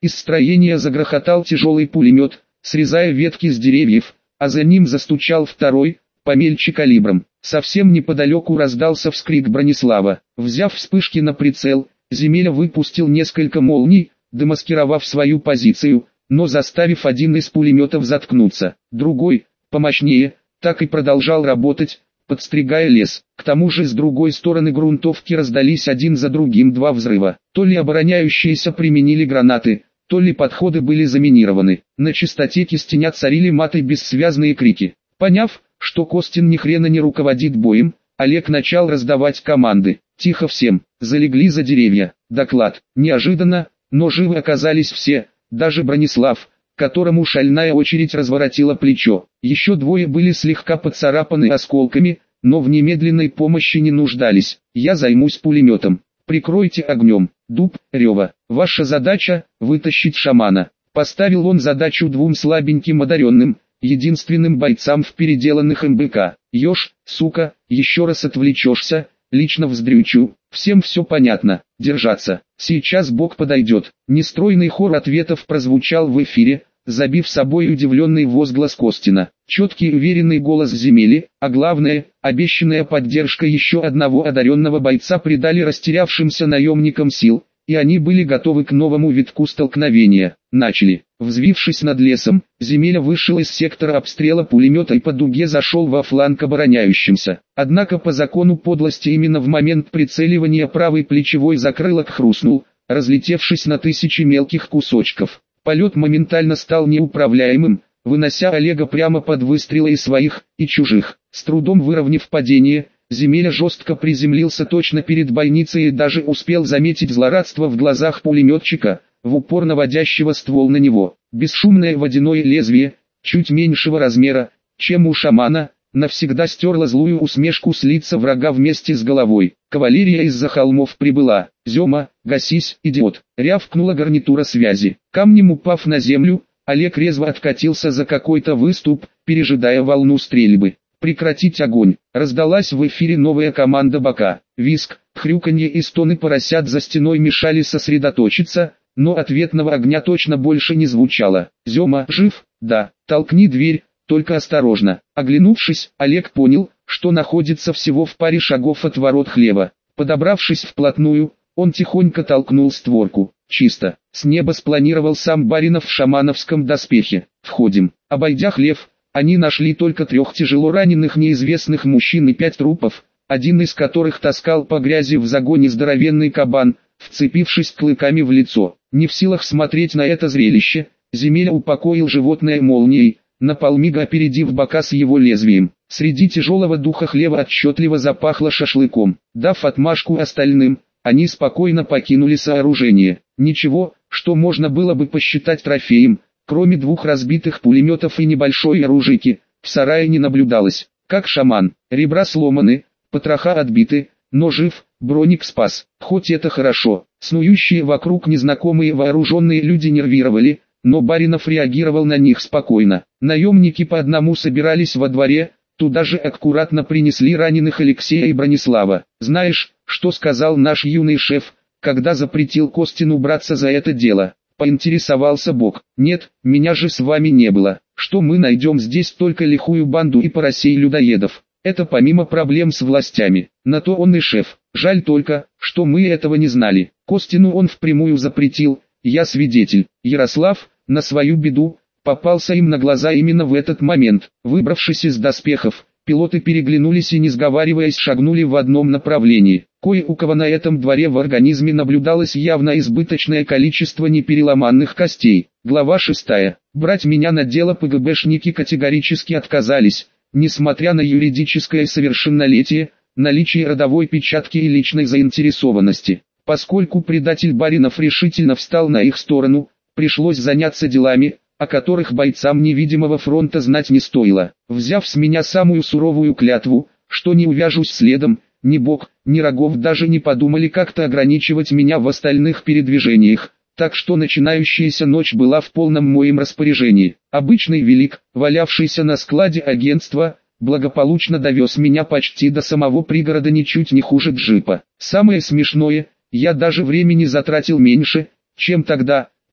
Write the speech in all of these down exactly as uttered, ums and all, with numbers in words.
Из строения загрохотал тяжелый пулемет, срезая ветки с деревьев, а за ним застучал второй, помельче калибром. Совсем неподалеку раздался вскрик Бронислава. Взяв вспышки на прицел, Земеля выпустил несколько молний, демаскировав свою позицию, но заставив один из пулеметов заткнуться. Другой, помощнее, так и продолжал работать, подстригая лес. К тому же с другой стороны грунтовки раздались один за другим два взрыва. То ли обороняющиеся применили гранаты, то ли подходы были заминированы. На чистоте Кистеня царили маты бессвязные крики. Поняв, что Костин ни хрена не руководит боем, Олег начал раздавать команды. Тихо всем, залегли за деревья. Доклад. Неожиданно, но живы оказались все, даже Бронислав, которому шальная очередь разворотила плечо. Еще двое были слегка поцарапаны осколками, но в немедленной помощи не нуждались. Я займусь пулеметом. Прикройте огнем. Дуб, Рева. Ваша задача – вытащить шамана. Поставил он задачу двум слабеньким одаренным, единственным бойцам в переделанных эм бэ ка. Ёж, сука, еще раз отвлечешься, лично вздрючу. Всем все понятно. Держаться. Сейчас Бог подойдет. Нестройный хор ответов прозвучал в эфире, забив собой удивленный возглас Костина. Четкий и уверенный голос Земели, а главное, обещанная поддержка еще одного одаренного бойца придали растерявшимся наемникам сил, и они были готовы к новому витку столкновения. Начали. Взвившись над лесом, Земеля вышел из сектора обстрела пулемета и по дуге зашел во фланг обороняющимся. Однако по закону подлости именно в момент прицеливания правый плечевой закрылок хрустнул, разлетевшись на тысячи мелких кусочков. Полет моментально стал неуправляемым, вынося Олега прямо под выстрелы и своих, и чужих. С трудом выровняв падение, Земеля жестко приземлился точно перед бойницей и даже успел заметить злорадство в глазах пулеметчика, в упор наводящего ствол на него. Бесшумное водяное лезвие, чуть меньшего размера, чем у шамана, навсегда стерло злую усмешку с лица врага вместе с головой. Кавалерия из-за холмов прибыла. «Зема, гасись, идиот!» — рявкнула гарнитура связи. Камнем упав на землю, Олег резво откатился за какой-то выступ, пережидая волну стрельбы. «Прекратить огонь!» — раздалась в эфире новая команда бока. Виск, хрюканье и стоны поросят за стеной мешали сосредоточиться, но ответного огня точно больше не звучало. «Зема, жив?» «Да». «Толкни дверь, только осторожно». Оглянувшись, Олег понял, что находится всего в паре шагов от ворот хлева. Подобравшись вплотную, он тихонько толкнул створку. Чисто. С неба спланировал сам Баринов в шамановском доспехе. «Входим». Обойдя хлев, они нашли только трех тяжело раненых неизвестных мужчин и пять трупов, один из которых таскал по грязи в загоне здоровенный кабан, вцепившись клыками в лицо. Не в силах смотреть на это зрелище, Земеля упокоил животное молнией, на полмига опередив бока с его лезвием. Среди тяжелого духа хлева отчетливо запахло шашлыком. Дав отмашку остальным, они спокойно покинули сооружение. Ничего, что можно было бы посчитать трофеем, кроме двух разбитых пулеметов и небольшой оружейки, в сарае не наблюдалось. Как шаман, ребра сломаны, потроха отбиты, но жив, броник спас. Хоть это хорошо. Снующие вокруг незнакомые вооруженные люди нервировали, но Баринов реагировал на них спокойно. Наемники по одному собирались во дворе, туда же аккуратно принесли раненых Алексея и Бронислава. «Знаешь, что сказал наш юный шеф, когда запретил Костину браться за это дело?» — поинтересовался Бог. «Нет, меня же с вами не было. Что мы найдем здесь только лихую банду и поросей людоедов? Это помимо проблем с властями. На то он и шеф. Жаль только, что мы этого не знали. Костину он впрямую запретил, я свидетель. Ярослав, на свою беду, попался им на глаза именно в этот момент. Выбравшись из доспехов, пилоты переглянулись и не сговариваясь шагнули в одном направлении. Кое у кого на этом дворе в организме наблюдалось явно избыточное количество непереломанных костей. Глава шестая. Брать меня на дело ПГБшники категорически отказались, несмотря на юридическое совершеннолетие, наличие родовой печатки и личной заинтересованности. Поскольку предатель Баринов решительно встал на их сторону, пришлось заняться делами, о которых бойцам невидимого фронта знать не стоило. Взяв с меня самую суровую клятву, что не увяжусь следом, ни Бог, ни Рогов даже не подумали как-то ограничивать меня в остальных передвижениях, так что начинающаяся ночь была в полном моем распоряжении. Обычный велик, валявшийся на складе агентства, благополучно довез меня почти до самого пригорода ничуть не хуже джипа. Самое смешное, я даже времени затратил меньше, чем тогда,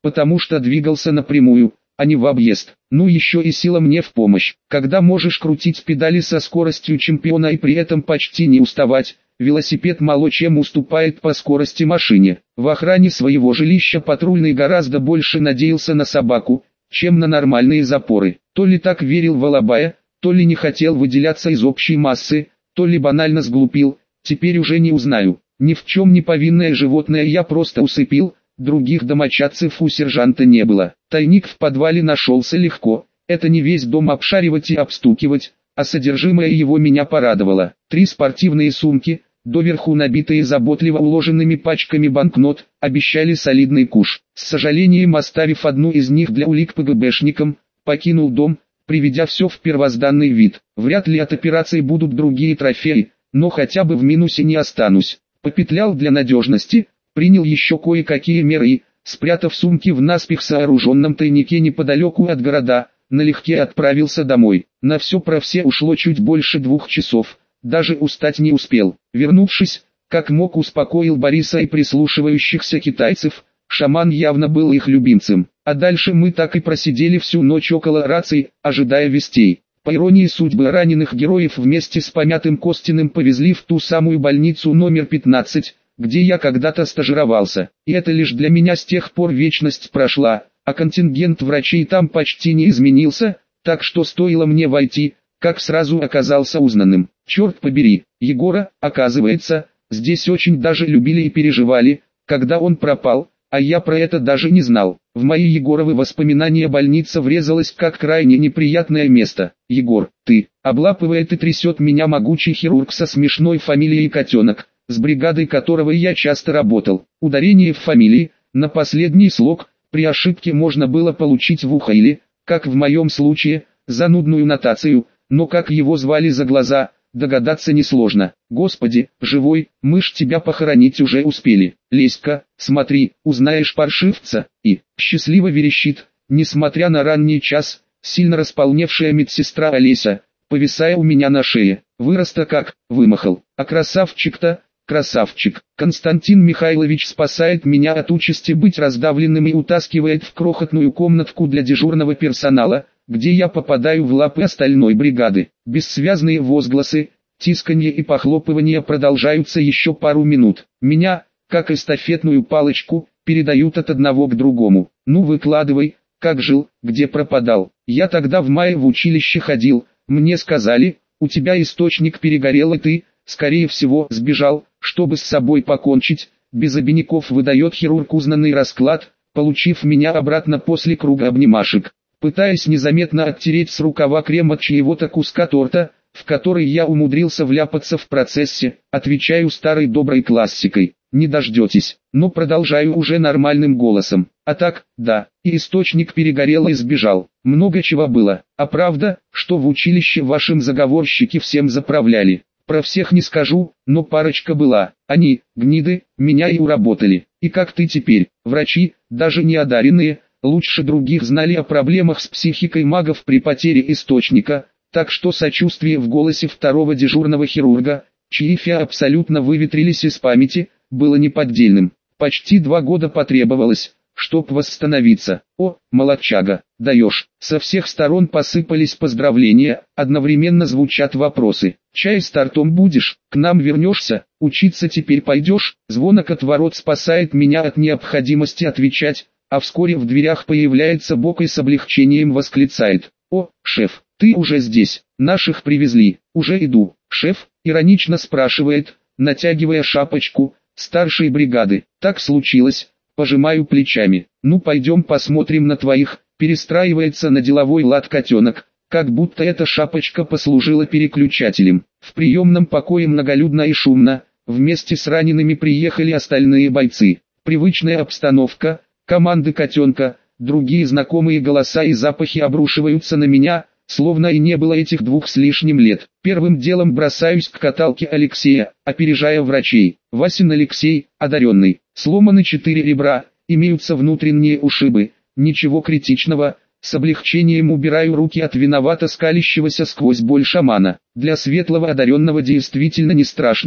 потому что двигался напрямую, а не в объезд. Ну еще и сила мне в помощь. Когда можешь крутить педали со скоростью чемпиона и при этом почти не уставать, велосипед мало чем уступает по скорости машине. В охране своего жилища патрульный гораздо больше надеялся на собаку, чем на нормальные запоры. То ли так верил в Алабая, то ли не хотел выделяться из общей массы, то ли банально сглупил, теперь уже не узнаю. Ни в чем не повинное животное я просто усыпил, других домочадцев у сержанта не было. Тайник в подвале нашелся легко, это не весь дом обшаривать и обстукивать, а содержимое его меня порадовало. Три спортивные сумки, доверху набитые заботливо уложенными пачками банкнот, обещали солидный куш. С сожалением оставив одну из них для улик ПГБшникам, покинул дом, приведя все в первозданный вид. Вряд ли от операции будут другие трофеи, но хотя бы в минусе не останусь. Попетлял для надежности, принял еще кое-какие меры и, спрятав сумки в наспех сооруженном тайнике неподалеку от города, налегке отправился домой. На все про все ушло чуть больше двух часов, даже устать не успел. Вернувшись, как мог успокоил Бориса и прислушивающихся китайцев, шаман явно был их любимцем. А дальше мы так и просидели всю ночь около раций, ожидая вестей. По иронии судьбы, раненых героев вместе с помятым Костиным повезли в ту самую больницу номер пятнадцать, где я когда-то стажировался. И это лишь для меня с тех пор вечность прошла, а контингент врачей там почти не изменился, так что стоило мне войти, как сразу оказался узнанным. Черт побери, Егора, оказывается, здесь очень даже любили и переживали, когда он пропал, а я про это даже не знал. В мои Егоровы воспоминания больница врезалась как крайне неприятное место. Егор, ты, облапывает и трясет меня могучий хирург со смешной фамилией Котенок, с бригадой которого я часто работал. Ударение в фамилии, на последний слог, при ошибке можно было получить в ухо или, как в моем случае, занудную нотацию, но как его звали за глаза, догадаться несложно. Господи, живой, мы ж тебя похоронить уже успели. Леська, смотри, узнаешь паршивца, и, счастливо верещит, несмотря на ранний час, сильно располневшая медсестра Олеся, повисая у меня на шее. Вырос-то как, вымахал. А красавчик-то, красавчик. Константин Михайлович спасает меня от участи быть раздавленным и утаскивает в крохотную комнатку для дежурного персонала, где я попадаю в лапы остальной бригады. Бессвязные возгласы, тисканье и похлопывания продолжаются еще пару минут. Меня, как эстафетную палочку, передают от одного к другому. Ну выкладывай, как жил, где пропадал. Я тогда в мае в училище ходил, мне сказали, у тебя источник перегорел и ты, скорее всего, сбежал, чтобы с собой покончить. Без обиняков выдает хирург узнанный расклад, получив меня обратно после круга обнимашек. Пытаясь незаметно оттереть с рукава крем от чьего-то куска торта, в который я умудрился вляпаться в процессе, отвечаю старой доброй классикой: не дождетесь, но продолжаю уже нормальным голосом. А так, да, и источник перегорел и сбежал. Много чего было. А правда, что в училище вашим заговорщики всем заправляли. Про всех не скажу, но парочка была. Они, гниды, меня и уработали. И как ты теперь, врачи, даже не одаренные, лучше других знали о проблемах с психикой магов при потере источника, так что сочувствие в голосе второго дежурного хирурга, чьи фиа абсолютно выветрились из памяти, было неподдельным. Почти два года потребовалось, чтоб восстановиться. О, молодчага, даешь. Со всех сторон посыпались поздравления, одновременно звучат вопросы. Чай с тортом будешь, к нам вернешься, учиться теперь пойдешь. Звонок от ворот спасает меня от необходимости отвечать, а вскоре в дверях появляется Бок и с облегчением восклицает: «О, шеф, ты уже здесь, наших привезли, уже иду». Шеф иронично спрашивает, натягивая шапочку старшей бригады. Так случилось, пожимаю плечами. Ну пойдем посмотрим на твоих, перестраивается на деловой лад Котенок, как будто эта шапочка послужила переключателем. В приемном покое многолюдно и шумно, вместе с ранеными приехали остальные бойцы. Привычная обстановка, команды Котенка, другие знакомые голоса и запахи обрушиваются на меня, словно и не было этих двух с лишним лет. Первым делом бросаюсь к каталке Алексея, опережая врачей. Васин Алексей, одаренный, сломаны четыре ребра, имеются внутренние ушибы, ничего критичного. С облегчением убираю руки от виновато скалящегося сквозь боль шамана. Для светлого одаренного действительно не страшно,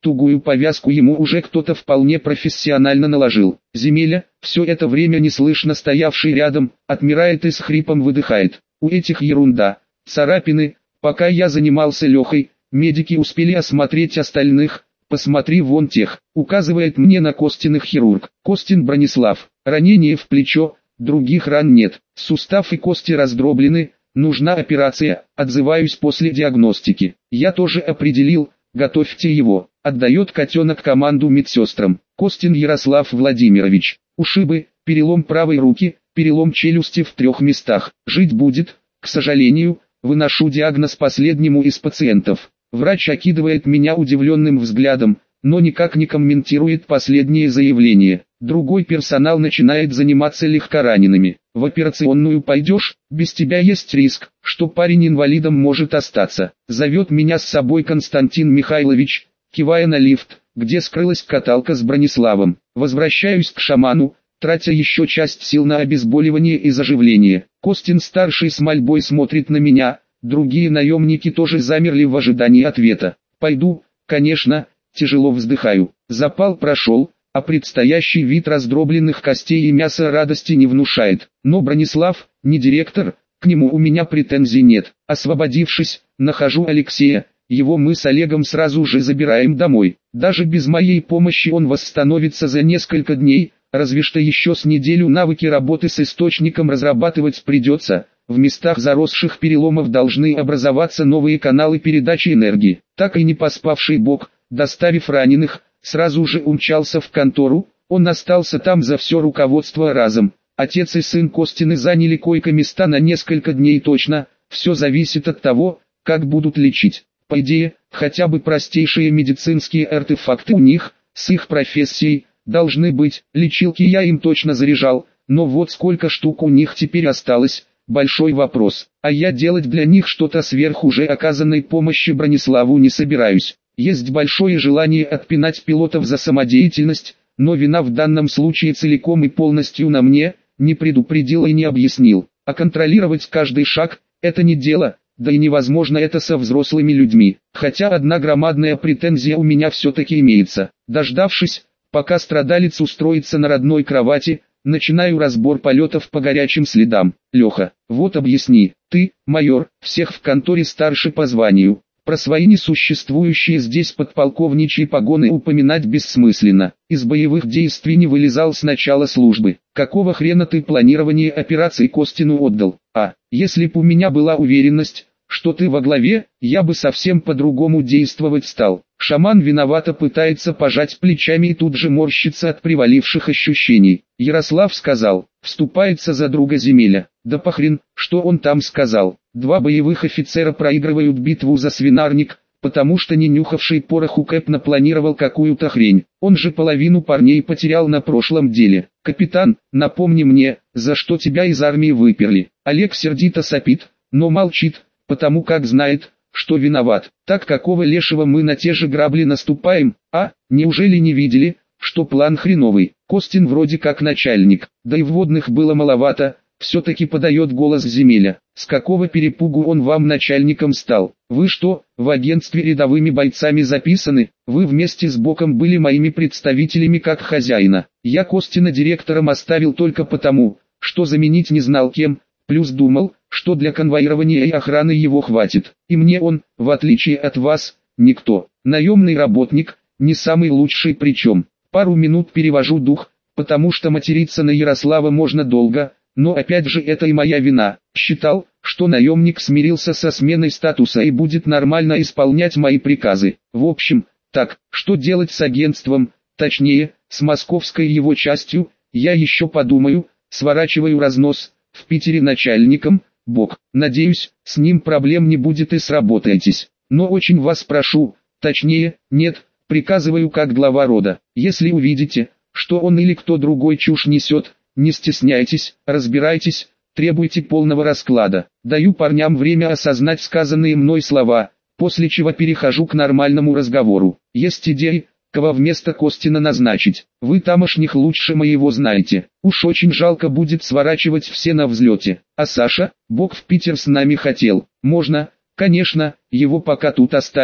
тугую повязку ему уже кто-то вполне профессионально наложил. Земеля, все это время неслышно стоявший рядом, отмирает и с хрипом выдыхает. У этих ерунда, царапины. Пока я занимался Лехой, медики успели осмотреть остальных. Посмотри вон тех, указывает мне на Костиных хирург. Костин Бронислав, ранение в плечо, других ран нет, сустав и кости раздроблены, нужна операция, отзываюсь после диагностики. Я тоже определил, готовьте его, отдает котенок команду медсестрам. Костин Ярослав Владимирович, ушибы, перелом правой руки, перелом челюсти в трех местах, жить будет, к сожалению, выношу диагноз последнему из пациентов. Врач окидывает меня удивленным взглядом, но никак не комментирует последнее заявление. Другой персонал начинает заниматься легкоранеными. В операционную пойдешь, без тебя есть риск, что парень инвалидом может остаться. Зовет меня с собой Константин Михайлович, кивая на лифт, где скрылась каталка с Брониславом. Возвращаюсь к шаману, тратя еще часть сил на обезболивание и заживление. Костин-старший с мольбой смотрит на меня. Другие наемники тоже замерли в ожидании ответа. «Пойду, конечно», тяжело вздыхаю. Запал прошел, а предстоящий вид раздробленных костей и мяса радости не внушает. Но Бронислав, не директор, к нему у меня претензий нет. Освободившись, нахожу Алексея, его мы с Олегом сразу же забираем домой. Даже без моей помощи он восстановится за несколько дней, разве что еще с неделю навыки работы с источником разрабатывать придется. В местах заросших переломов должны образоваться новые каналы передачи энергии. Так и не поспавший Бог, доставив раненых, сразу же умчался в контору. Он остался там за все руководство разом. Отец и сын Костины заняли койко-места на несколько дней точно. Все зависит от того, как будут лечить. По идее, хотя бы простейшие медицинские артефакты у них, с их профессией, должны быть. Лечилки я им точно заряжал, но вот сколько штук у них теперь осталось. Большой вопрос, а я делать для них что-то сверх уже оказанной помощи Брониславу не собираюсь. Есть большое желание отпинать пилотов за самодеятельность, но вина в данном случае целиком и полностью на мне, не предупредил и не объяснил. А контролировать каждый шаг – это не дело, да и невозможно это со взрослыми людьми. Хотя одна громадная претензия у меня все-таки имеется. Дождавшись, пока страдалец устроится на родной кровати, начинаю разбор полетов по горячим следам. Леха, вот объясни, ты, майор, всех в конторе старше по званию. Про свои несуществующие здесь подполковничьи погоны упоминать бессмысленно. Из боевых действий не вылезал с начала службы. Какого хрена ты планирование операции Костину отдал? А, если б у меня была уверенность, что ты во главе, я бы совсем по-другому действовать стал. Шаман виновато пытается пожать плечами и тут же морщится от приваливших ощущений. Ярослав сказал, вступается за друга Земеля. Да похрен, что он там сказал. Два боевых офицера проигрывают битву за свинарник, потому что не нюхавший пороху Кэп напланировал какую-то хрень. Он же половину парней потерял на прошлом деле. Капитан, напомни мне, за что тебя из армии выперли. Олег сердито сопит, но молчит, потому как знает, что виноват. Так какого лешего мы на те же грабли наступаем, а, неужели не видели, что план хреновый? Костин вроде как начальник, да и вводных было маловато, все-таки подает голос Земеля. С какого перепугу он вам начальником стал? Вы что, в агентстве рядовыми бойцами записаны? Вы вместе с Боком были моими представителями как хозяина. Я Костина директором оставил только потому, что заменить не знал кем, плюс думал, что для конвоирования и охраны его хватит. И мне он, в отличие от вас, никто. Наемный работник, не самый лучший причем. Пару минут перевожу дух, потому что материться на Ярослава можно долго, но опять же это и моя вина. Считал, что наемник смирился со сменой статуса и будет нормально исполнять мои приказы. В общем, так, что делать с агентством, точнее, с московской его частью, я еще подумаю, сворачиваю разнос, в Питере начальником, Бог. Надеюсь, с ним проблем не будет и сработаетесь. Но очень вас прошу, точнее, нет, приказываю как глава рода. Если увидите, что он или кто другой чушь несет, не стесняйтесь, разбирайтесь, требуйте полного расклада. Даю парням время осознать сказанные мной слова, после чего перехожу к нормальному разговору. Есть идеи, кого вместо Костина назначить. Вы тамошних лучше моего знаете. Уж очень жалко будет сворачивать все на взлете. А Саша, Бог в Питер с нами хотел. Можно, конечно, его пока тут оставить,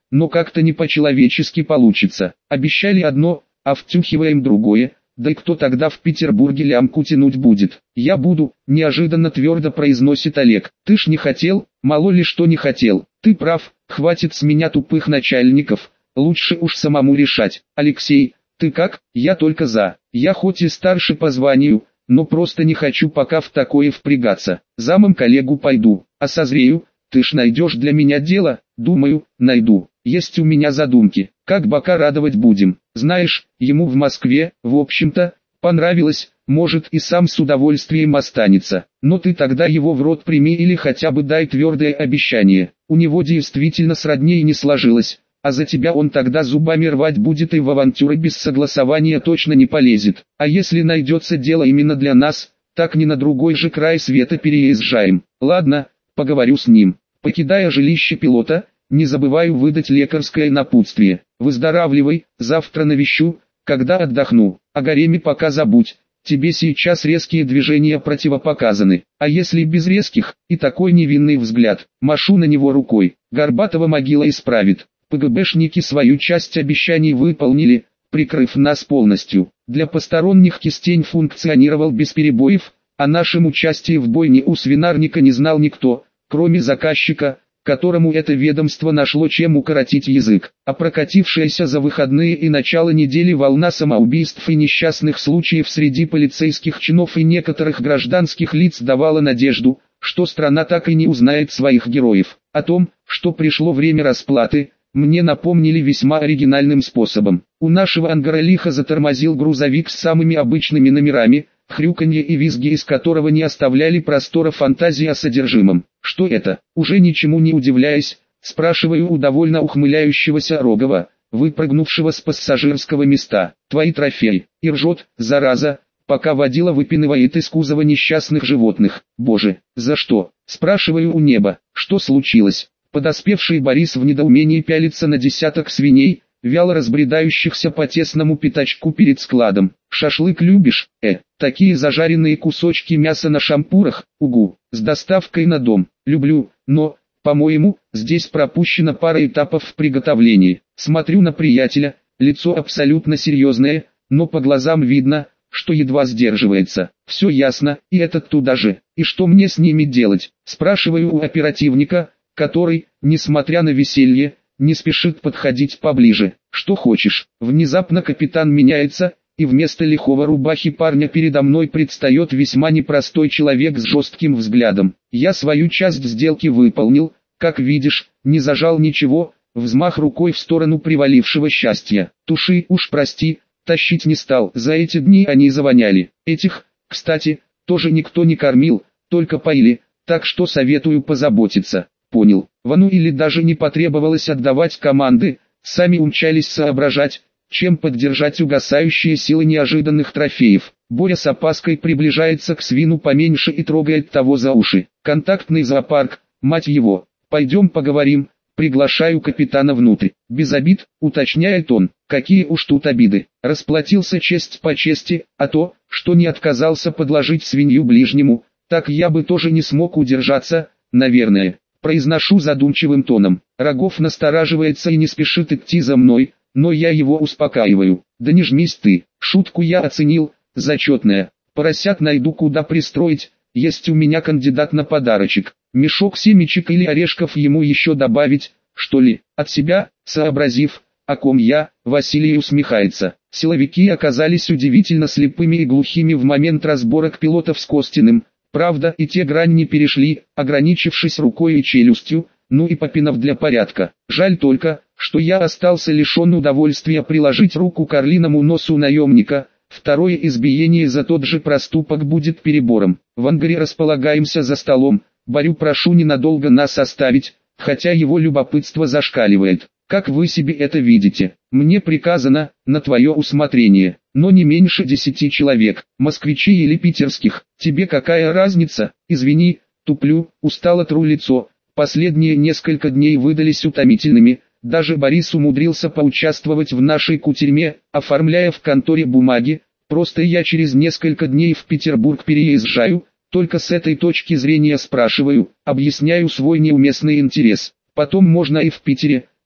но как-то не по-человечески получится. Обещали одно, а втюхиваем другое, да и кто тогда в Петербурге лямку тянуть будет? Я буду, неожиданно твердо произносит Олег. Ты ж не хотел, мало ли что не хотел. Ты прав, хватит с меня тупых начальников, лучше уж самому решать. Алексей, ты как? Я только за. Я хоть и старше по званию, но просто не хочу пока в такое впрягаться. Замом коллегу пойду, а созрею, ты ж найдешь для меня дело? Думаю, найду. Есть у меня задумки, как бока радовать будем. Знаешь, ему в Москве, в общем-то, понравилось, может и сам с удовольствием останется. Но ты тогда его в рот прими или хотя бы дай твердое обещание. У него действительно сродней не сложилось, а за тебя он тогда зубами рвать будет и в авантюры без согласования точно не полезет. А если найдется дело именно для нас, так ни на другой же край света переезжаем. Ладно, поговорю с ним. Покидая жилище пилота, не забываю выдать лекарское напутствие. Выздоравливай, завтра навещу, когда отдохну. О гареме пока забудь, тебе сейчас резкие движения противопоказаны. А если без резких, и такой невинный взгляд, машу на него рукой. Горбатова могила исправит. ПГБшники свою часть обещаний выполнили, прикрыв нас полностью. Для посторонних кистень функционировал без перебоев, о нашем участии в бойне у свинарника не знал никто, кроме заказчика, которому это ведомство нашло чем укоротить язык. А прокатившаяся за выходные и начало недели волна самоубийств и несчастных случаев среди полицейских чинов и некоторых гражданских лиц давала надежду, что страна так и не узнает своих героев. О том, что пришло время расплаты, мне напомнили весьма оригинальным способом. У нашего ангара лихо затормозил грузовик с самыми обычными номерами, хрюканье и визги из которого не оставляли простора фантазии о содержимом. Что это? Уже ничему не удивляясь, спрашиваю у довольно ухмыляющегося Рогова, выпрыгнувшего с пассажирского места. Твои трофеи. И ржет, зараза, пока водила выпинывает из кузова несчастных животных. Боже, за что? Спрашиваю у неба. Что случилось? Подоспевший Борис в недоумении пялится на десяток свиней, вяло разбредающихся по тесному пятачку перед складом. Шашлык любишь? Э, такие зажаренные кусочки мяса на шампурах, угу, с доставкой на дом. Люблю, но, по-моему, здесь пропущена пара этапов в приготовлении. Смотрю на приятеля, лицо абсолютно серьезное, но по глазам видно, что едва сдерживается. Все ясно, и этот туда же. И что мне с ними делать? Спрашиваю у оперативника, который, несмотря на веселье, не спешит подходить поближе. Что хочешь? Внезапно капитан меняется, и вместо лихого рубахи парня передо мной предстает весьма непростой человек с жестким взглядом. Я свою часть сделки выполнил, как видишь, не зажал ничего, взмах рукой в сторону привалившего счастья. Туши, уж прости, тащить не стал, за эти дни они завоняли. Этих, кстати, тоже никто не кормил, только поили, так что советую позаботиться. Понял. Вануиле даже не потребовалось отдавать команды, сами умчались соображать, чем поддержать угасающие силы неожиданных трофеев. Боря с опаской приближается к свину поменьше и трогает того за уши. Контактный зоопарк, мать его. Пойдем поговорим, приглашаю капитана внутрь. Без обид, уточняет он. Какие уж тут обиды. Расплатился честь по чести, а то, что не отказался подложить свинью ближнему, так я бы тоже не смог удержаться, наверное. Произношу задумчивым тоном. Рогов настораживается и не спешит идти за мной, но я его успокаиваю. Да не жмись ты, шутку я оценил, зачетная. Поросят найду куда пристроить, есть у меня кандидат на подарочек. Мешок семечек или орешков ему еще добавить, что ли? От себя, сообразив, о ком я, Василий усмехается. Силовики оказались удивительно слепыми и глухими в момент разборок пилотов с Костиным. Правда, и те грань не перешли, ограничившись рукой и челюстью, ну и попинав для порядка. Жаль только, что я остался лишен удовольствия приложить руку к орлиному носу наемника. Второе избиение за тот же проступок будет перебором. В ангаре располагаемся за столом. Борю, прошу ненадолго нас оставить, хотя его любопытство зашкаливает. Как вы себе это видите? Мне приказано, на твое усмотрение, но не меньше десяти человек, москвичей или питерских. Тебе какая разница? Извини, туплю, устало тру лицо. Последние несколько дней выдались утомительными. Даже Борис умудрился поучаствовать в нашей кутерьме, оформляя в конторе бумаги. Просто я через несколько дней в Петербург переезжаю. Только с этой точки зрения спрашиваю, объясняю свой неуместный интерес. Потом можно и в Питере.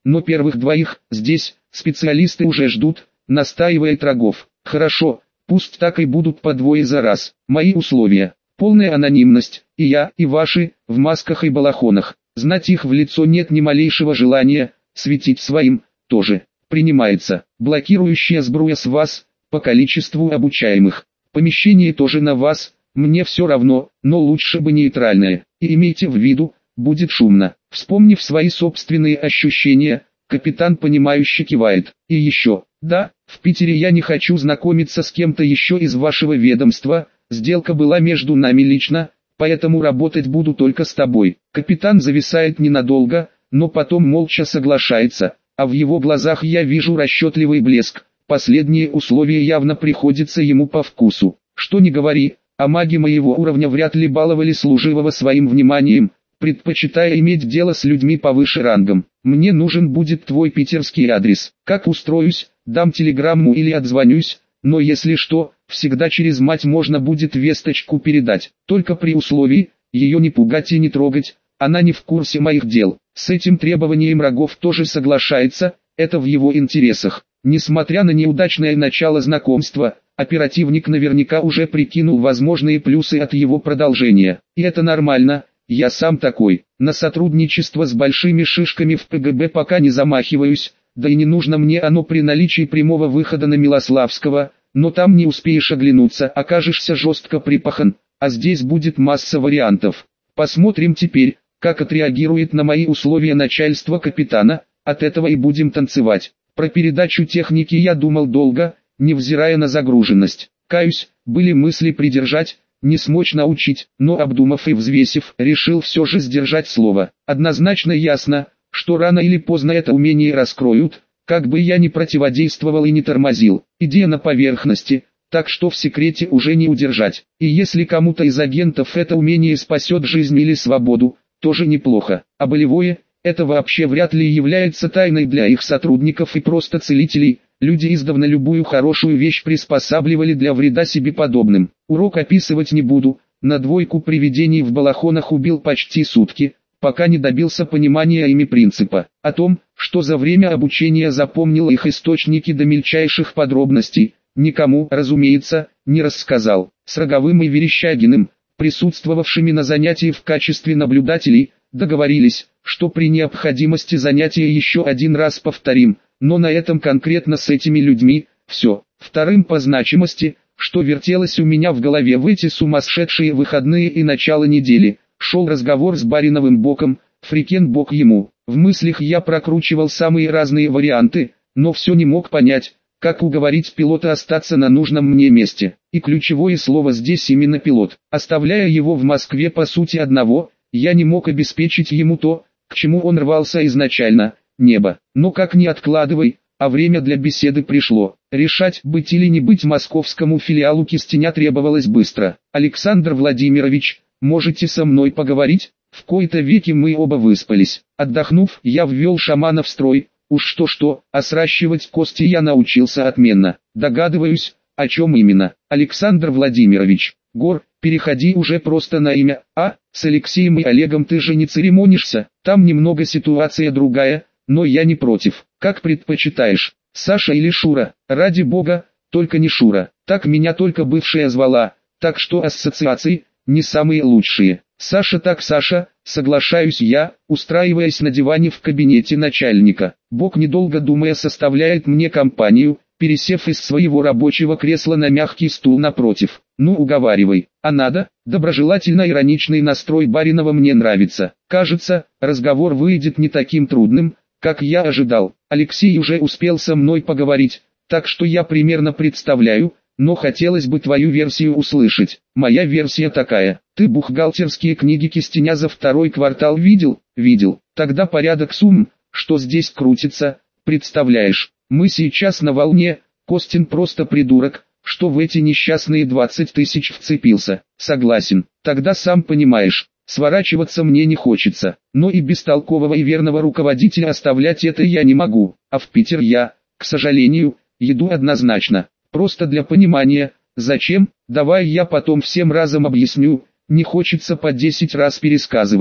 но первых двоих, здесь, специалисты уже ждут, настаивает Рогов. Хорошо, пусть так и будут по двое за раз. Мои условия: полная анонимность, и я, и ваши, в масках и балахонах. Знать их в лицо нет ни малейшего желания, светить своим, тоже. Принимается. Блокирующая сбруя с вас, по количеству обучаемых. Помещение тоже на вас, мне все равно, но лучше бы нейтральное. И имейте в виду, будет шумно. Вспомнив свои собственные ощущения, капитан понимающе кивает. И еще, да, в Питере я не хочу знакомиться с кем-то еще из вашего ведомства, сделка была между нами лично, поэтому работать буду только с тобой. Капитан зависает ненадолго, но потом молча соглашается, а в его глазах я вижу расчетливый блеск. Последние условия явно приходятся ему по вкусу. Что ни говори, а маги моего уровня вряд ли баловали служивого своим вниманием, предпочитая иметь дело с людьми повыше рангом. Мне нужен будет твой питерский адрес. Как устроюсь, дам телеграмму или отзвонюсь, но если что, всегда через мать можно будет весточку передать. Только при условии, ее не пугать и не трогать, она не в курсе моих дел. С этим требованием Рогов тоже соглашается, это в его интересах. Несмотря на неудачное начало знакомства, оперативник наверняка уже прикинул возможные плюсы от его продолжения. И это нормально, я сам такой. На сотрудничество с большими шишками в КГБ пока не замахиваюсь, да и не нужно мне оно при наличии прямого выхода на Милославского, но там не успеешь оглянуться, окажешься жестко припахан, а здесь будет масса вариантов. Посмотрим теперь, как отреагирует на мои условия начальство капитана, от этого и будем танцевать. Про передачу техники я думал долго, невзирая на загруженность. Каюсь, были мысли придержать, не смочь научить, но обдумав и взвесив, решил все же сдержать слово. Однозначно ясно, что рано или поздно это умение раскроют, как бы я ни противодействовал и не тормозил. Идея на поверхности, так что в секрете уже не удержать. И если кому-то из агентов это умение спасет жизнь или свободу, тоже неплохо. А болевое, это вообще вряд ли является тайной для их сотрудников и просто целителей. Люди издавна любую хорошую вещь приспосабливали для вреда себе подобным. Урок описывать не буду, на двойку привидений в балахонах убил почти сутки, пока не добился понимания ими принципа. О том, что за время обучения запомнил их источники до мельчайших подробностей, никому, разумеется, не рассказал. С Роговым и Верещагиным, присутствовавшими на занятии в качестве наблюдателей, договорились, что при необходимости занятия еще один раз повторим, но на этом конкретно с этими людьми, все. Вторым по значимости, что вертелось у меня в голове в эти сумасшедшие выходные и начало недели, шел разговор с Бариновым боком, Фрикен бок ему. В мыслях я прокручивал самые разные варианты, но все не мог понять, как уговорить пилота остаться на нужном мне месте. И ключевое слово здесь именно пилот. Оставляя его в Москве по сути одного, я не мог обеспечить ему то, к чему он рвался изначально, небо. Но как ни откладывай, а время для беседы пришло. Решать, быть или не быть московскому филиалу Кистеня требовалось быстро. Александр Владимирович, можете со мной поговорить? В кои-то веки мы оба выспались. Отдохнув, я ввел шамана в строй. Уж что-что, а сращивать кости я научился отменно. Догадываюсь, о чем именно. Александр Владимирович, Гор, переходи уже просто на имя, а, с Алексеем и Олегом ты же не церемонишься, там немного ситуация другая, но я не против. Как предпочитаешь, Саша или Шура? Ради бога, только не Шура, так меня только бывшая звала, так что ассоциации, не самые лучшие. Саша так Саша, соглашаюсь я, устраиваясь на диване в кабинете начальника. Бог, недолго думая, составляет мне компанию, пересев из своего рабочего кресла на мягкий стул напротив. Ну уговаривай, а надо? Доброжелательно-ироничный настрой Баринова мне нравится. Кажется, разговор выйдет не таким трудным, как я ожидал. Алексей уже успел со мной поговорить, так что я примерно представляю, но хотелось бы твою версию услышать. Моя версия такая: ты бухгалтерские книги Кистеня за второй квартал видел? Видел. Тогда порядок сумм, что здесь крутится, представляешь. Мы сейчас на волне, Костин просто придурок, что в эти несчастные двадцать тысяч вцепился. Согласен. Тогда сам понимаешь, сворачиваться мне не хочется, но и без толкового и верного руководителя оставлять это я не могу. А в Питер я, к сожалению, еду однозначно. Просто для понимания, зачем, давай я потом всем разом объясню, не хочется по десять раз пересказывать.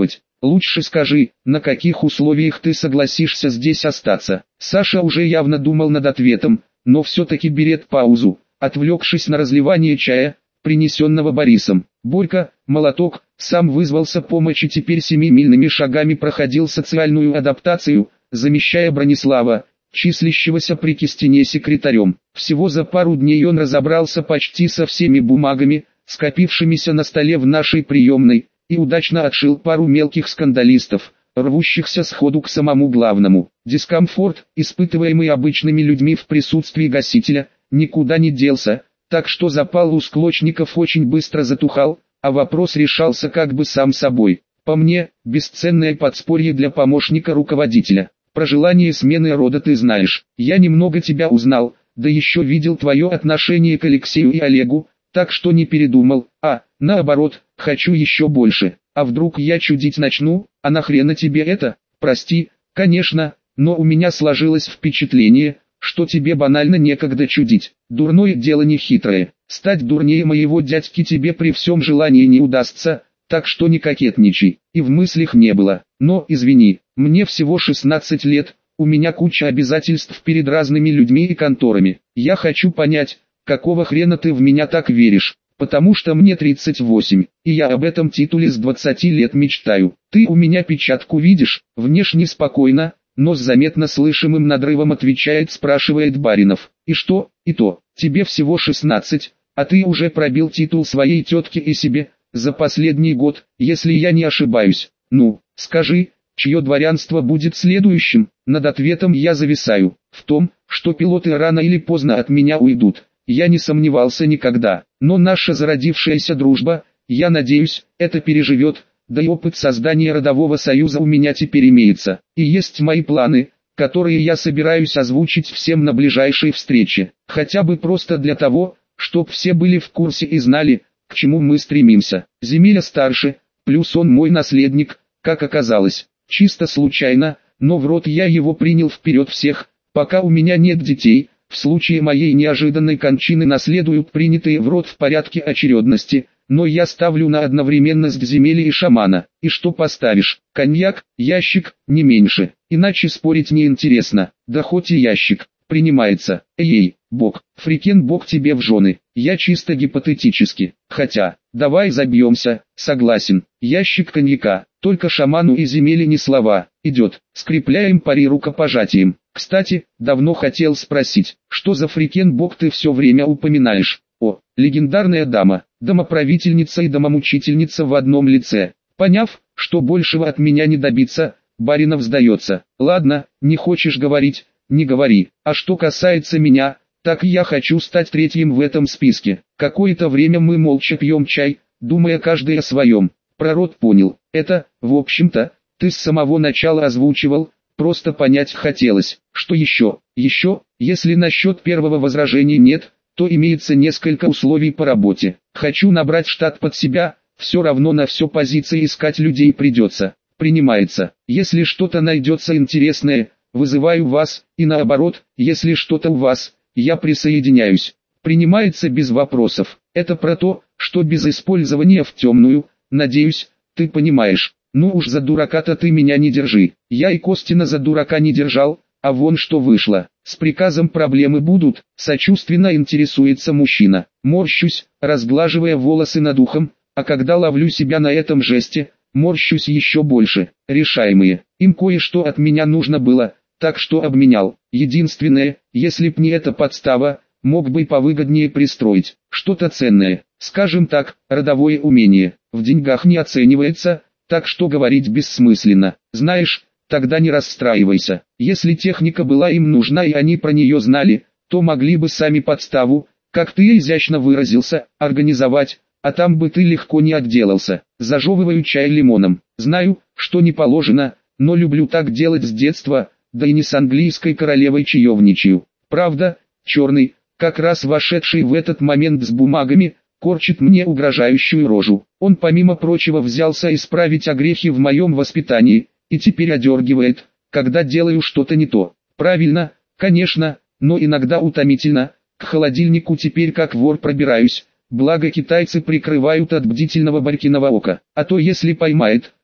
Лучше скажи, на каких условиях ты согласишься здесь остаться. Саша уже явно думал над ответом, но все-таки берет паузу, отвлекшись на разливание чая, принесенного Борисом. Борька, молоток, сам вызвался помочь и теперь семимильными шагами проходил социальную адаптацию, замещая Бронислава, числящегося при Кистине секретарем. Всего за пару дней он разобрался почти со всеми бумагами, скопившимися на столе в нашей приемной, и удачно отшил пару мелких скандалистов, рвущихся сходу к самому главному. Дискомфорт, испытываемый обычными людьми в присутствии гасителя, никуда не делся, так что запал у склочников очень быстро затухал, а вопрос решался как бы сам собой. По мне, бесценное подспорье для помощника руководителя. Про желание смены рода ты знаешь. Я немного тебя узнал, да еще видел твое отношение к Алексею и Олегу, так что не передумал, а, наоборот, хочу еще больше. А вдруг я чудить начну, а нахрена тебе это? Прости, конечно, но у меня сложилось впечатление, что тебе банально некогда чудить. Дурное дело не хитрое. Стать дурнее моего дядьки тебе при всем желании не удастся, так что не кокетничай. И в мыслях не было. Но, извини, мне всего шестнадцать лет, у меня куча обязательств перед разными людьми и конторами. Я хочу понять, какого хрена ты в меня так веришь? Потому что мне тридцать восемь, и я об этом титуле с двадцати лет мечтаю. Ты у меня печатку видишь? Внешне спокойно, но с заметно слышимым надрывом отвечает, спрашивает Баринов. И что, и то, тебе всего шестнадцать, а ты уже пробил титул своей тетке и себе, за последний год, если я не ошибаюсь. Ну, скажи, чье дворянство будет следующим? Над ответом я зависаю. В том, что пилоты рано или поздно от меня уйдут, я не сомневался никогда. Но наша зародившаяся дружба, я надеюсь, это переживет, да и опыт создания родового союза у меня теперь имеется. И есть мои планы, которые я собираюсь озвучить всем на ближайшей встрече. Хотя бы просто для того, чтоб все были в курсе и знали, к чему мы стремимся. Земеля старше, плюс он мой наследник, как оказалось. Чисто случайно, но в род я его принял вперед всех, пока у меня нет детей. В случае моей неожиданной кончины наследуют принятые в род в порядке очередности, но я ставлю на одновременность земли и шамана. И что поставишь? Коньяк, ящик, не меньше. Иначе спорить неинтересно. Да хоть и ящик. Принимается. Эй, бог, фрикен бог тебе в жены. Я чисто гипотетически. Хотя, давай забьемся, согласен. Ящик коньяка, только шаману и земле ни слова. Идет. Скрепляем пари рукопожатием. Кстати, давно хотел спросить, что за фрикен бог ты все время упоминаешь? О, легендарная дама, домоправительница и домомучительница в одном лице. Поняв, что большего от меня не добиться, Баринов сдается. Ладно, не хочешь говорить, не говори. А что касается меня, так я хочу стать третьим в этом списке. Какое-то время мы молча пьем чай, думая каждый о своем. Про род понял. Это, в общем-то, ты с самого начала озвучивал, просто понять хотелось. Что еще? Еще, если насчет первого возражений нет, то имеется несколько условий по работе. Хочу набрать штат под себя, все равно на все позиции искать людей придется. Принимается. Если что-то найдется интересное, вызываю вас, и наоборот, если что-то у вас, я присоединяюсь. Принимается без вопросов. Это про то, что без использования в темную, надеюсь, ты понимаешь. Ну уж за дурака-то ты меня не держи. Я и Костина за дурака не держал, а вон что вышло. С приказом проблемы будут, сочувственно интересуется мужчина. Морщусь, разглаживая волосы над ухом, а когда ловлю себя на этом жесте, морщусь еще больше. Решаемые. Им кое-что от меня нужно было, так что обменял. Единственное, если б не эта подстава, мог бы повыгоднее пристроить. Что-то ценное, скажем так, родовое умение. В деньгах не оценивается, так что говорить бессмысленно. Знаешь, тогда не расстраивайся. Если техника была им нужна и они про нее знали, то могли бы сами подставу, как ты изящно выразился, организовать, а там бы ты легко не отделался. Зажевываю чай лимоном. Знаю, что не положено, но люблю так делать с детства, да и не с английской королевой чаевничаю. Правда, черный, как раз вошедший в этот момент с бумагами, корчит мне угрожающую рожу. Он помимо прочего взялся исправить огрехи в моем воспитании, и теперь одергивает, когда делаю что-то не то. Правильно, конечно, но иногда утомительно. К холодильнику теперь как вор пробираюсь, благо китайцы прикрывают от бдительного Борькиного ока. А то если поймает,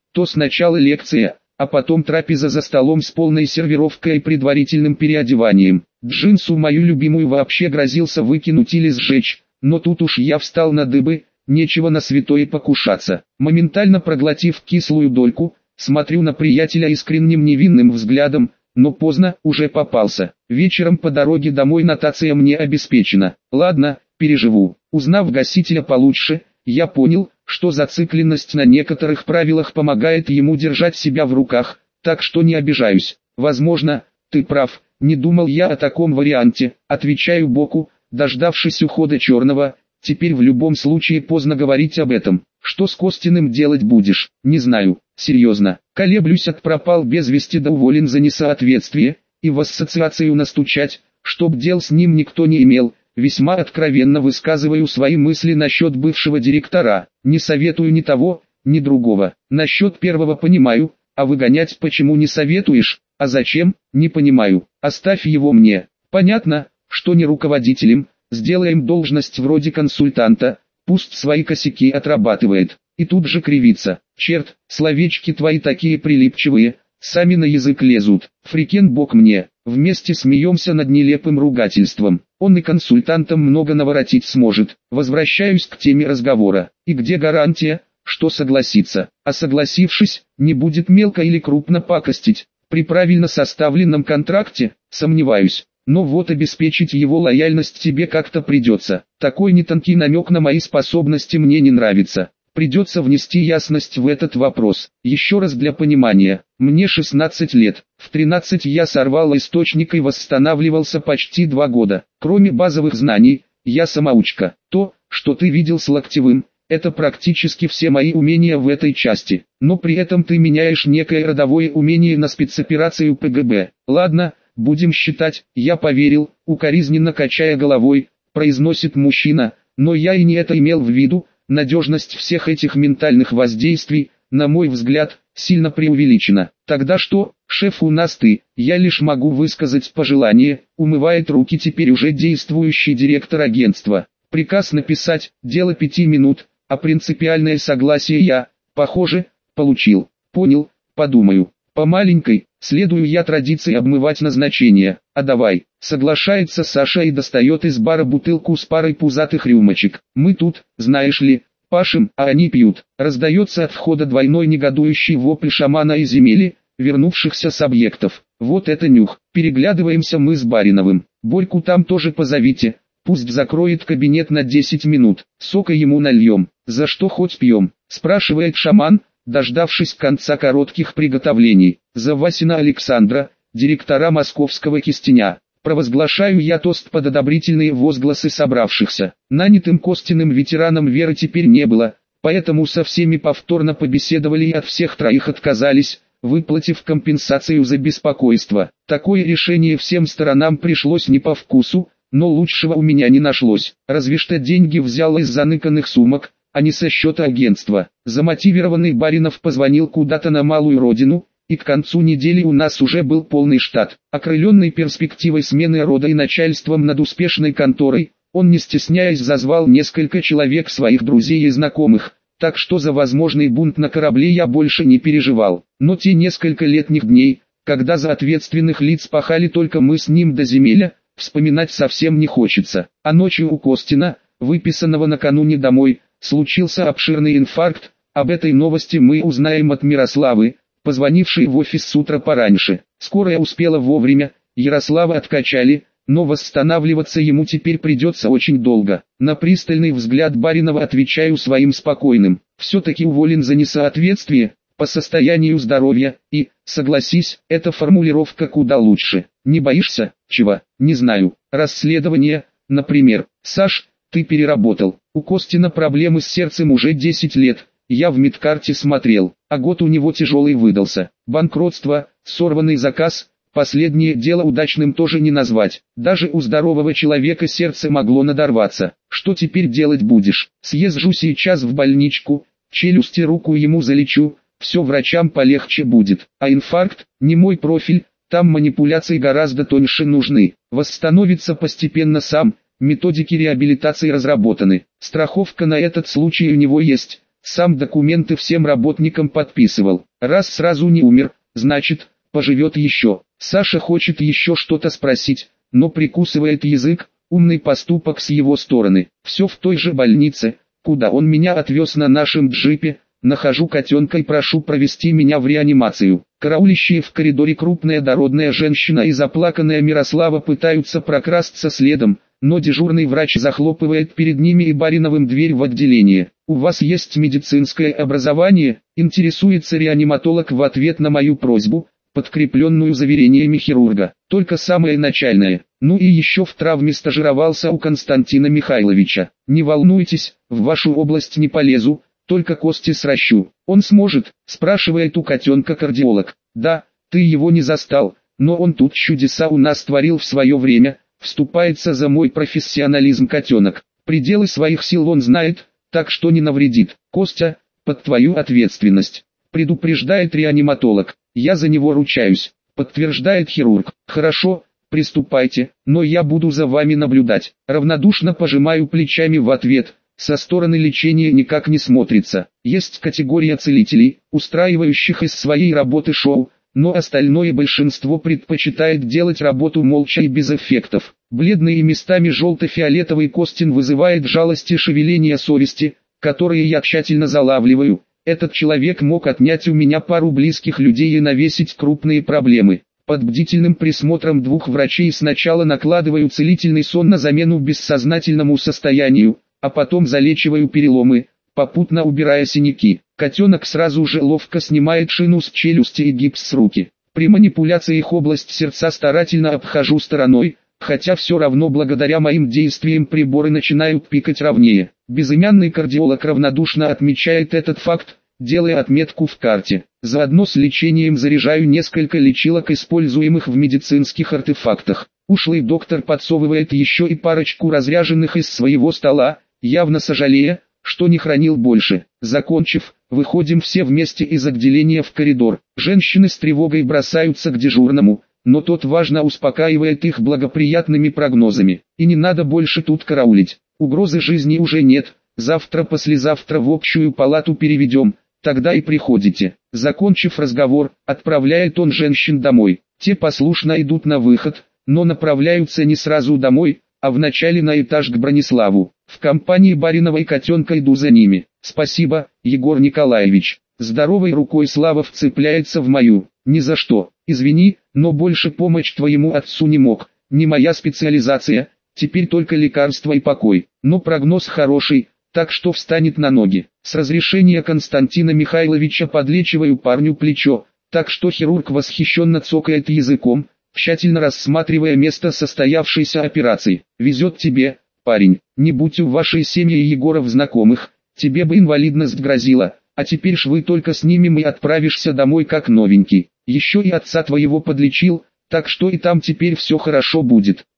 то сначала лекция, а потом трапеза за столом с полной сервировкой и предварительным переодеванием. Джинсу мою любимую вообще грозился выкинуть или сжечь, но тут уж я встал на дыбы, нечего на святое покушаться. Моментально проглотив кислую дольку, смотрю на приятеля искренним невинным взглядом, но поздно, уже попался. Вечером по дороге домой нотация мне обеспечена. Ладно, переживу. Узнав гасителя получше, я понял, что зацикленность на некоторых правилах помогает ему держать себя в руках, так что не обижаюсь. Возможно, ты прав, не думал я о таком варианте, отвечаю Боку, дождавшись ухода Черного. Теперь в любом случае поздно говорить об этом. Что с Костиным делать будешь? Не знаю, серьезно. Колеблюсь от пропал без вести до уволен за несоответствие, и в ассоциацию настучать, чтоб дел с ним никто не имел. Весьма откровенно высказываю свои мысли насчет бывшего директора. Не советую ни того, ни другого. Насчет первого понимаю, а выгонять почему не советуешь? А зачем? Не понимаю. Оставь его мне. Понятно, что не руководителем. Сделаем должность вроде консультанта, пусть свои косяки отрабатывает. И тут же кривится. Черт, словечки твои такие прилипчивые, сами на язык лезут. Фрикен Бог мне. Вместе смеемся над нелепым ругательством. Он и консультантам много наворотить сможет. Возвращаюсь к теме разговора. И где гарантия, что согласится? А согласившись, не будет мелко или крупно пакостить. При правильно составленном контракте, сомневаюсь. Но вот обеспечить его лояльность тебе как-то придется. Такой нетонкий намек на мои способности мне не нравится. Придется внести ясность в этот вопрос. Еще раз для понимания. Мне шестнадцать лет. В тринадцать я сорвал источник и восстанавливался почти два года. Кроме базовых знаний, я самоучка. То, что ты видел с Локтевым, это практически все мои умения в этой части. Но при этом ты меняешь некое родовое умение на спецоперацию ПГБ. Ладно. Будем считать, я поверил, укоризненно качая головой, произносит мужчина, но я и не это имел в виду, надежность всех этих ментальных воздействий, на мой взгляд, сильно преувеличена. Тогда что, шеф, у нас ты, я лишь могу высказать пожелание, умывает руки теперь уже действующий директор агентства. Приказ написать, дело пяти минут, а принципиальное согласие я, похоже, получил. Понял, подумаю. По маленькой, следую я традиции обмывать назначение, а давай, соглашается Саша и достает из бара бутылку с парой пузатых рюмочек. Мы тут, знаешь ли, пашем, а они пьют. Раздается от входа двойной негодующий вопль шамана и земели, вернувшихся с объектов. Вот это нюх, переглядываемся мы с Бариновым. Борьку там тоже позовите, пусть закроет кабинет на десять минут, сока ему нальем. За что хоть пьем, спрашивает шаман, дождавшись конца коротких приготовлений. За Васина Александра, директора московского кистеня. Провозглашаю я тост под одобрительные возгласы собравшихся. Нанятым Костиным ветераном веры теперь не было, поэтому со всеми повторно побеседовали и от всех троих отказались, выплатив компенсацию за беспокойство. Такое решение всем сторонам пришлось не по вкусу, но лучшего у меня не нашлось. Разве что деньги взял из заныканных сумок, а не со счета агентства. Замотивированный Баринов позвонил куда-то на малую родину, и к концу недели у нас уже был полный штат. Окрыленный перспективой смены рода и начальством над успешной конторой, он не стесняясь зазвал несколько человек своих друзей и знакомых, так что за возможный бунт на корабле я больше не переживал. Но те несколько летних дней, когда за ответственных лиц пахали только мы с ним до земеля, вспоминать совсем не хочется. А ночью у Костина, выписанного накануне домой, случился обширный инфаркт. Об этой новости мы узнаем от Мирославы, позвонившей в офис с утра пораньше. Скорая успела вовремя, Ярослава откачали, но восстанавливаться ему теперь придется очень долго. На пристальный взгляд Баринова отвечаю своим спокойным. Все-таки уволен за несоответствие, по состоянию здоровья, и, согласись, эта формулировка куда лучше. Не боишься? Чего? Не знаю. Расследование, например. Саш, ты переработал. У Костина проблемы с сердцем уже десять лет. Я в медкарте смотрел, а год у него тяжелый выдался. Банкротство, сорванный заказ, последнее дело удачным тоже не назвать. Даже у здорового человека сердце могло надорваться. Что теперь делать будешь? Съезжу сейчас в больничку, челюсти руку ему залечу, все врачам полегче будет. А инфаркт, не мой профиль, там манипуляции гораздо тоньше нужны. Восстановится постепенно сам. Методики реабилитации разработаны. Страховка на этот случай у него есть, Сам документы всем работникам подписывал. Раз сразу не умер, значит, поживет еще. Саша хочет еще что-то спросить, но прикусывает язык. Умный поступок с его стороны. Все в той же больнице, куда он меня отвез на нашем джипе. Нахожу котенка и прошу провести меня в реанимацию. Караулищие в коридоре крупная дородная женщина и заплаканная Мирослава пытаются прокрасться следом, но дежурный врач захлопывает перед ними и Бариновым дверь в отделение. «У вас есть медицинское образование?» – интересуется реаниматолог в ответ на мою просьбу, подкрепленную заверениями хирурга. «Только самое начальное. Ну и еще в травме стажировался у Константина Михайловича. Не волнуйтесь, в вашу область не полезу, только кости сращу. Он сможет?» – спрашивает у котенка кардиолог. «Да, ты его не застал, но он тут чудеса у нас творил в свое время», – вступается за мой профессионализм котенок. «Пределы своих сил он знает, так что не навредит. Костя, под твою ответственность», – предупреждает реаниматолог. «Я за него ручаюсь», – подтверждает хирург. «Хорошо, приступайте, но я буду за вами наблюдать». Равнодушно пожимаю плечами в ответ. Со стороны лечения никак не смотрится. Есть категория целителей, устраивающих из своей работы шоу, но остальное большинство предпочитает делать работу молча и без эффектов. Бледный и местами желто-фиолетовый Костин вызывает жалость и шевеление совести, которые я тщательно залавливаю. Этот человек мог отнять у меня пару близких людей и навесить крупные проблемы. Под бдительным присмотром двух врачей сначала накладываю целительный сон на замену бессознательному состоянию, а потом залечиваю переломы, попутно убирая синяки. Котенок сразу же ловко снимает шину с челюсти и гипс с руки. При манипуляциях область сердца старательно обхожу стороной, хотя все равно благодаря моим действиям приборы начинают пикать ровнее. Безымянный кардиолог равнодушно отмечает этот факт, делая отметку в карте. Заодно с лечением заряжаю несколько лечилок, используемых в медицинских артефактах. Ушлый доктор подсовывает еще и парочку разряженных из своего стола, явно сожалея, что не хранил больше. Закончив, выходим все вместе из отделения в коридор. Женщины с тревогой бросаются к дежурному, но тот важно успокаивает их благоприятными прогнозами. И не надо больше тут караулить. Угрозы жизни уже нет, завтра-послезавтра в общую палату переведем, тогда и приходите. Закончив разговор, отправляет он женщин домой. Те послушно идут на выход, но направляются не сразу домой, а вначале на этаж к Брониславу. В компании Баринова и котенка иду за ними. «Спасибо, Егор Николаевич». Здоровой рукой Слава вцепляется в мою. «Ни за что. Извини, но больше помочь твоему отцу не мог. Не моя специализация, теперь только лекарства и покой. Но прогноз хороший, так что встанет на ноги». С разрешения Константина Михайловича подлечиваю парню плечо, так что хирург восхищенно цокает языком, тщательно рассматривая место состоявшейся операции. «Везет тебе, парень, не будь у вашей семьи Егоров знакомых, тебе бы инвалидность грозила, а теперь швы только снимем и отправишься домой как новенький. Еще и отца твоего подлечил, так что и там теперь все хорошо будет».